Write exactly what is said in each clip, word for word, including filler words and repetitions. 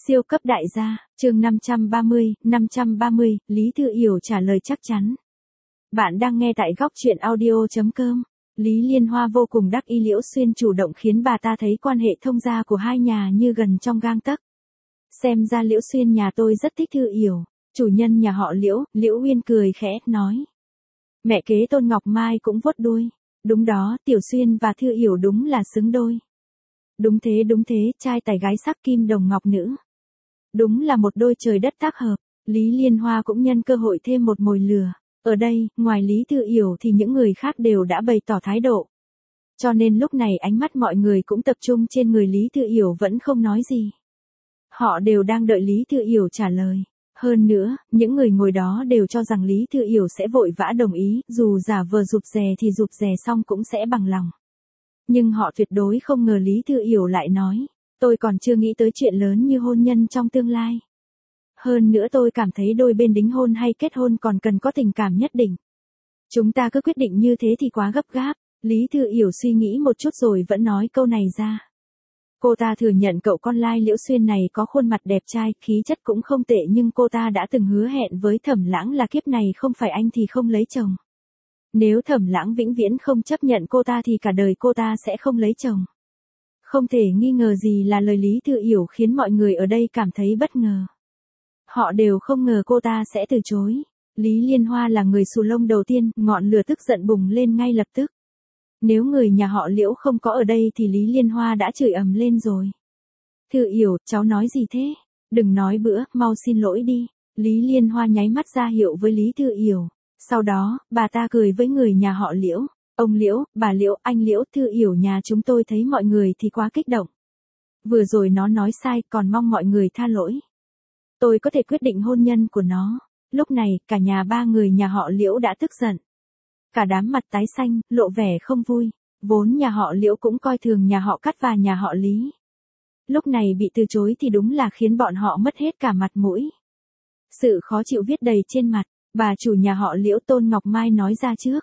Siêu cấp đại gia, chương năm trăm ba mươi, năm trăm ba mươi, Lý Thư Yểu trả lời chắc chắn. Bạn đang nghe tại góc truyện audio chấm com. Lý Liên Hoa vô cùng đắc ý Liễu Xuyên chủ động khiến bà ta thấy quan hệ thông gia của hai nhà như gần trong gang tấc. Xem ra Liễu Xuyên nhà tôi rất thích Thư Yểu, chủ nhân nhà họ Liễu, Liễu Uyên cười khẽ, nói. Mẹ kế Tôn Ngọc Mai cũng vuốt đuôi. Đúng đó, Tiểu Xuyên và Thư Yểu đúng là xứng đôi. Đúng thế đúng thế, trai tài gái sắc kim đồng ngọc nữ. Đúng là một đôi trời đất tác hợp. Lý Liên Hoa cũng nhân cơ hội thêm một mồi lửa. Ở đây, ngoài Lý Thư Yểu thì những người khác đều đã bày tỏ thái độ. Cho nên lúc này ánh mắt mọi người cũng tập trung trên người Lý Thư Yểu vẫn không nói gì. Họ đều đang đợi Lý Thư Yểu trả lời. Hơn nữa, những người ngồi đó đều cho rằng Lý Thư Yểu sẽ vội vã đồng ý, dù giả vờ rụt rè thì rụt rè xong cũng sẽ bằng lòng. Nhưng họ tuyệt đối không ngờ Lý Thư Yểu lại nói. Tôi còn chưa nghĩ tới chuyện lớn như hôn nhân trong tương lai. Hơn nữa tôi cảm thấy đôi bên đính hôn hay kết hôn còn cần có tình cảm nhất định. Chúng ta cứ quyết định như thế thì quá gấp gáp. Lý Thư Yểu suy nghĩ một chút rồi vẫn nói câu này ra. Cô ta thừa nhận cậu con lai Liễu Xuyên này có khuôn mặt đẹp trai, khí chất cũng không tệ, nhưng cô ta đã từng hứa hẹn với Thẩm Lãng là kiếp này không phải anh thì không lấy chồng. Nếu Thẩm Lãng vĩnh viễn không chấp nhận cô ta thì cả đời cô ta sẽ không lấy chồng. Không thể nghi ngờ gì là lời Lý Thư Yểu khiến mọi người ở đây cảm thấy bất ngờ. Họ đều không ngờ cô ta sẽ từ chối. Lý Liên Hoa là người xù lông đầu tiên, ngọn lửa tức giận bùng lên ngay lập tức. Nếu người nhà họ Liễu không có ở đây thì Lý Liên Hoa đã chửi ầm lên rồi. Thư Yểu, cháu nói gì thế? Đừng nói bữa, mau xin lỗi đi. Lý Liên Hoa nháy mắt ra hiệu với Lý Thư Yểu. Sau đó, bà ta cười với người nhà họ Liễu. Ông Liễu, bà Liễu, anh Liễu, Thư Yểu nhà chúng tôi thấy mọi người thì quá kích động. Vừa rồi nó nói sai, còn mong mọi người tha lỗi. Tôi có thể quyết định hôn nhân của nó. Lúc này, cả nhà ba người nhà họ Liễu đã tức giận. Cả đám mặt tái xanh, lộ vẻ không vui. Vốn nhà họ Liễu cũng coi thường nhà họ Cát và nhà họ Lý. Lúc này bị từ chối thì đúng là khiến bọn họ mất hết cả mặt mũi. Sự khó chịu viết đầy trên mặt, bà chủ nhà họ Liễu Tôn Ngọc Mai nói ra trước.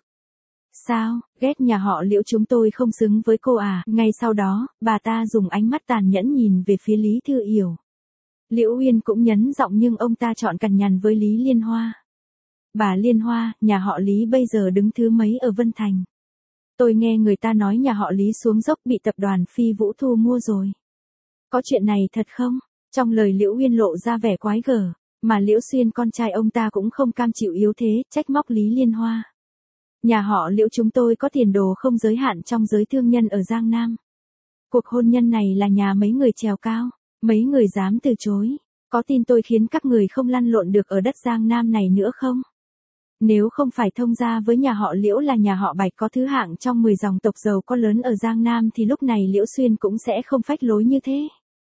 Sao, ghét nhà họ Liễu chúng tôi không xứng với cô à? Ngay sau đó, bà ta dùng ánh mắt tàn nhẫn nhìn về phía Lý Thư Yểu. Liễu Uyên cũng nhấn giọng nhưng ông ta chọn cằn nhằn với Lý Liên Hoa. Bà Liên Hoa, nhà họ Lý bây giờ đứng thứ mấy ở Vân Thành? Tôi nghe người ta nói nhà họ Lý xuống dốc bị tập đoàn Phi Vũ thu mua rồi. Có chuyện này thật không? Trong lời Liễu Uyên lộ ra vẻ quái gở, mà Liễu Xuyên con trai ông ta cũng không cam chịu yếu thế, trách móc Lý Liên Hoa. Nhà họ Liễu chúng tôi có tiền đồ không giới hạn trong giới thương nhân ở Giang Nam. Cuộc hôn nhân này là nhà mấy người trèo cao, mấy người dám từ chối. Có tin tôi khiến các người không lăn lộn được ở đất Giang Nam này nữa không? Nếu không phải thông gia với nhà họ Liễu là nhà họ Bạch có thứ hạng trong mười dòng tộc giàu có lớn ở Giang Nam thì lúc này Liễu Xuyên cũng sẽ không phách lối như thế.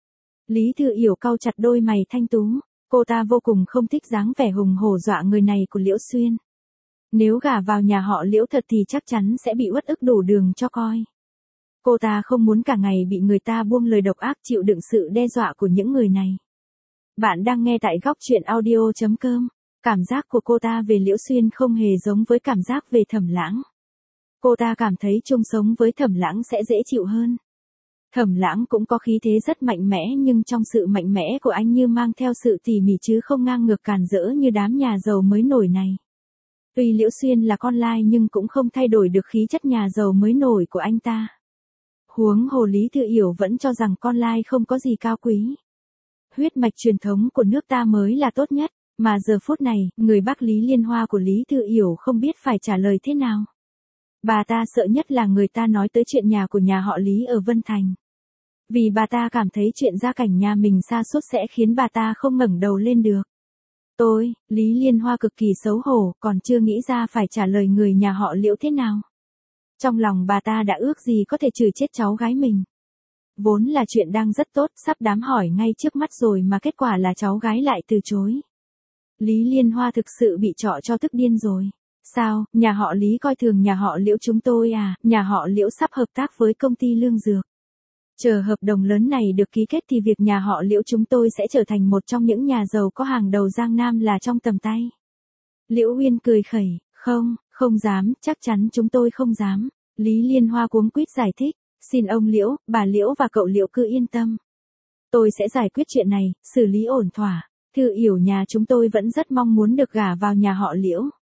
Lý Thư Yểu cau chặt đôi mày thanh tú, cô ta vô cùng không thích dáng vẻ hùng hổ dọa người này của Liễu Xuyên. Nếu gả vào nhà họ Liễu thật thì chắc chắn sẽ bị uất ức đủ đường cho coi. Cô ta không muốn cả ngày bị người ta buông lời độc ác chịu đựng sự đe dọa của những người này. Bạn đang nghe tại góc truyện audio chấm com. Cảm giác của cô ta về Liễu Xuyên không hề giống với cảm giác về Thẩm Lãng. Cô ta cảm thấy chung sống với Thẩm Lãng sẽ dễ chịu hơn. Thẩm Lãng cũng có khí thế rất mạnh mẽ nhưng trong sự mạnh mẽ của anh như mang theo sự tỉ mỉ chứ không ngang ngược càn rỡ như đám nhà giàu mới nổi này. Tuy Liễu Xuyên là con lai nhưng cũng không thay đổi được khí chất nhà giàu mới nổi của anh ta. Huống hồ Lý Thư Yểu vẫn cho rằng con lai không có gì cao quý. Huyết mạch truyền thống của nước ta mới là tốt nhất, mà giờ phút này, người bác Lý Liên Hoa của Lý Thư Yểu không biết phải trả lời thế nào. Bà ta sợ nhất là người ta nói tới chuyện nhà của nhà họ Lý ở Vân Thành. Vì bà ta cảm thấy chuyện gia cảnh nhà mình sa sút sẽ khiến bà ta không ngẩng đầu lên được. Tôi, Lý Liên Hoa cực kỳ xấu hổ, còn chưa nghĩ ra phải trả lời người nhà họ Liễu thế nào. Trong lòng bà ta đã ước gì có thể chửi chết cháu gái mình. Vốn là chuyện đang rất tốt, sắp đám hỏi ngay trước mắt rồi mà kết quả là cháu gái lại từ chối. Lý Liên Hoa thực sự bị trọ cho tức điên rồi. Sao, nhà họ Lý coi thường nhà họ Liễu chúng tôi à? Nhà họ Liễu sắp hợp tác với công ty lương dược. Chờ hợp đồng lớn này được ký kết thì việc nhà họ Liễu chúng tôi sẽ trở thành một trong những nhà giàu có hàng đầu Giang Nam là trong tầm tay. Liễu Uyên cười khẩy, không, không dám, chắc chắn chúng tôi không dám. Lý Liên Hoa cuống quýt giải thích, xin ông Liễu, bà Liễu và cậu Liễu cứ yên tâm. Tôi sẽ giải quyết chuyện này, xử lý ổn thỏa. Thư Yểu nhà chúng tôi vẫn rất mong muốn được gả vào nhà họ Liễu.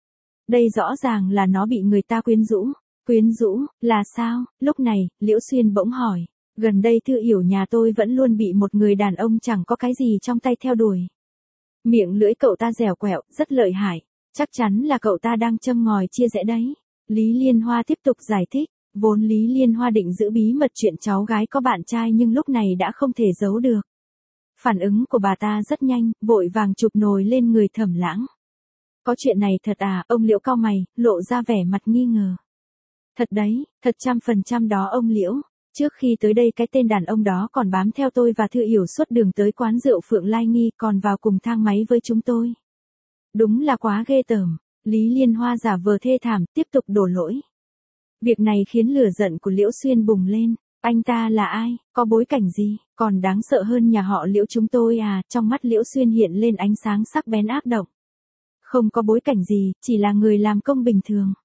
Đây rõ ràng là nó bị người ta quyến rũ. Quyến rũ, là sao? Lúc này, Liễu Xuyên bỗng hỏi. Gần đây Thư Yểu nhà tôi vẫn luôn bị một người đàn ông chẳng có cái gì trong tay theo đuổi. Miệng lưỡi cậu ta dẻo quẹo, rất lợi hại. Chắc chắn là cậu ta đang châm ngòi chia rẽ đấy. Lý Liên Hoa tiếp tục giải thích. Vốn Lý Liên Hoa định giữ bí mật chuyện cháu gái có bạn trai nhưng lúc này đã không thể giấu được. Phản ứng của bà ta rất nhanh, vội vàng chụp nồi lên người Thẩm Lãng. Có chuyện này thật à? Ông Liễu cau mày, lộ ra vẻ mặt nghi ngờ. Thật đấy, thật trăm phần trăm đó ông Liễu. Trước khi tới đây cái tên đàn ông đó còn bám theo tôi và Thư Yểu suốt đường tới quán rượu Phượng Lai Nghi, còn vào cùng thang máy với chúng tôi. Đúng là quá ghê tởm. Lý Liên Hoa giả vờ thê thảm, tiếp tục đổ lỗi. Việc này khiến lửa giận của Liễu Xuyên bùng lên. Anh ta là ai? Có bối cảnh gì? Còn đáng sợ hơn nhà họ Liễu chúng tôi à? Trong mắt Liễu Xuyên hiện lên ánh sáng sắc bén ác độc. Không có bối cảnh gì, chỉ là người làm công bình thường.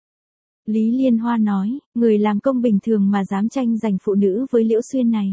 Lý Liên Hoa nói, người làm công bình thường mà dám tranh giành phụ nữ với Liễu Xuyên này.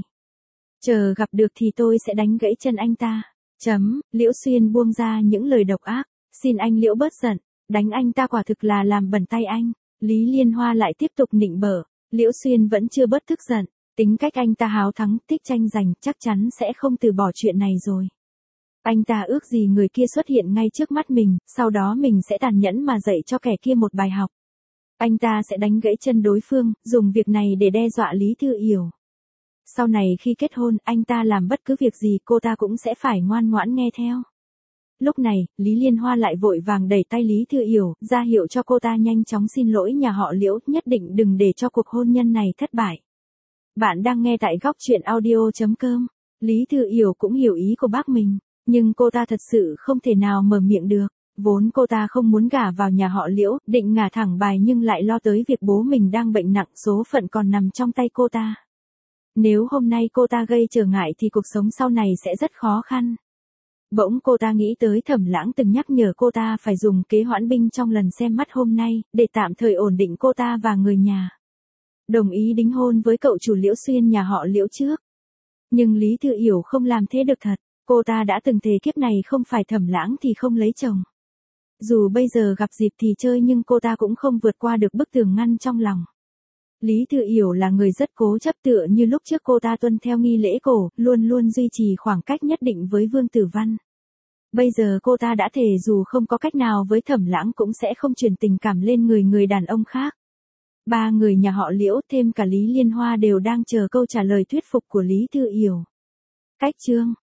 Chờ gặp được thì tôi sẽ đánh gãy chân anh ta. Chấm, Liễu Xuyên buông ra những lời độc ác. Xin anh Liễu bớt giận, đánh anh ta quả thực là làm bẩn tay anh. Lý Liên Hoa lại tiếp tục nịnh bợ. Liễu Xuyên vẫn chưa bớt tức giận. Tính cách anh ta háo thắng, thích tranh giành, chắc chắn sẽ không từ bỏ chuyện này rồi. Anh ta ước gì người kia xuất hiện ngay trước mắt mình, sau đó mình sẽ tàn nhẫn mà dạy cho kẻ kia một bài học. Anh ta sẽ đánh gãy chân đối phương, dùng việc này để đe dọa Lý Thư Yểu. Sau này khi kết hôn, anh ta làm bất cứ việc gì cô ta cũng sẽ phải ngoan ngoãn nghe theo. Lúc này, Lý Liên Hoa lại vội vàng đẩy tay Lý Thư Yểu, ra hiệu cho cô ta nhanh chóng xin lỗi nhà họ Liễu, nhất định đừng để cho cuộc hôn nhân này thất bại. Bạn đang nghe tại góc truyện audio chấm com. Lý Thư Yểu cũng hiểu ý của bác mình, nhưng cô ta thật sự không thể nào mở miệng được. Vốn cô ta không muốn gả vào nhà họ Liễu, định ngả thẳng bài nhưng lại lo tới việc bố mình đang bệnh nặng, số phận còn nằm trong tay cô ta. Nếu hôm nay cô ta gây trở ngại thì cuộc sống sau này sẽ rất khó khăn. Bỗng cô ta nghĩ tới Thẩm Lãng từng nhắc nhở cô ta phải dùng kế hoãn binh trong lần xem mắt hôm nay, để tạm thời ổn định cô ta và người nhà. Đồng ý đính hôn với cậu chủ Liễu Xuyên nhà họ Liễu trước. Nhưng Lý Thư Yểu không làm thế được thật, cô ta đã từng thề kiếp này không phải Thẩm Lãng thì không lấy chồng. Dù bây giờ gặp dịp thì chơi nhưng cô ta cũng không vượt qua được bức tường ngăn trong lòng. Lý Thư Yểu là người rất cố chấp, tựa như lúc trước cô ta tuân theo nghi lễ cổ, luôn luôn duy trì khoảng cách nhất định với Vương Tử Văn. Bây giờ cô ta đã thề dù không có cách nào với Thẩm Lãng cũng sẽ không truyền tình cảm lên người người đàn ông khác. Ba người nhà họ Liễu thêm cả Lý Liên Hoa đều đang chờ câu trả lời thuyết phục của Lý Thư Yểu. Cách chương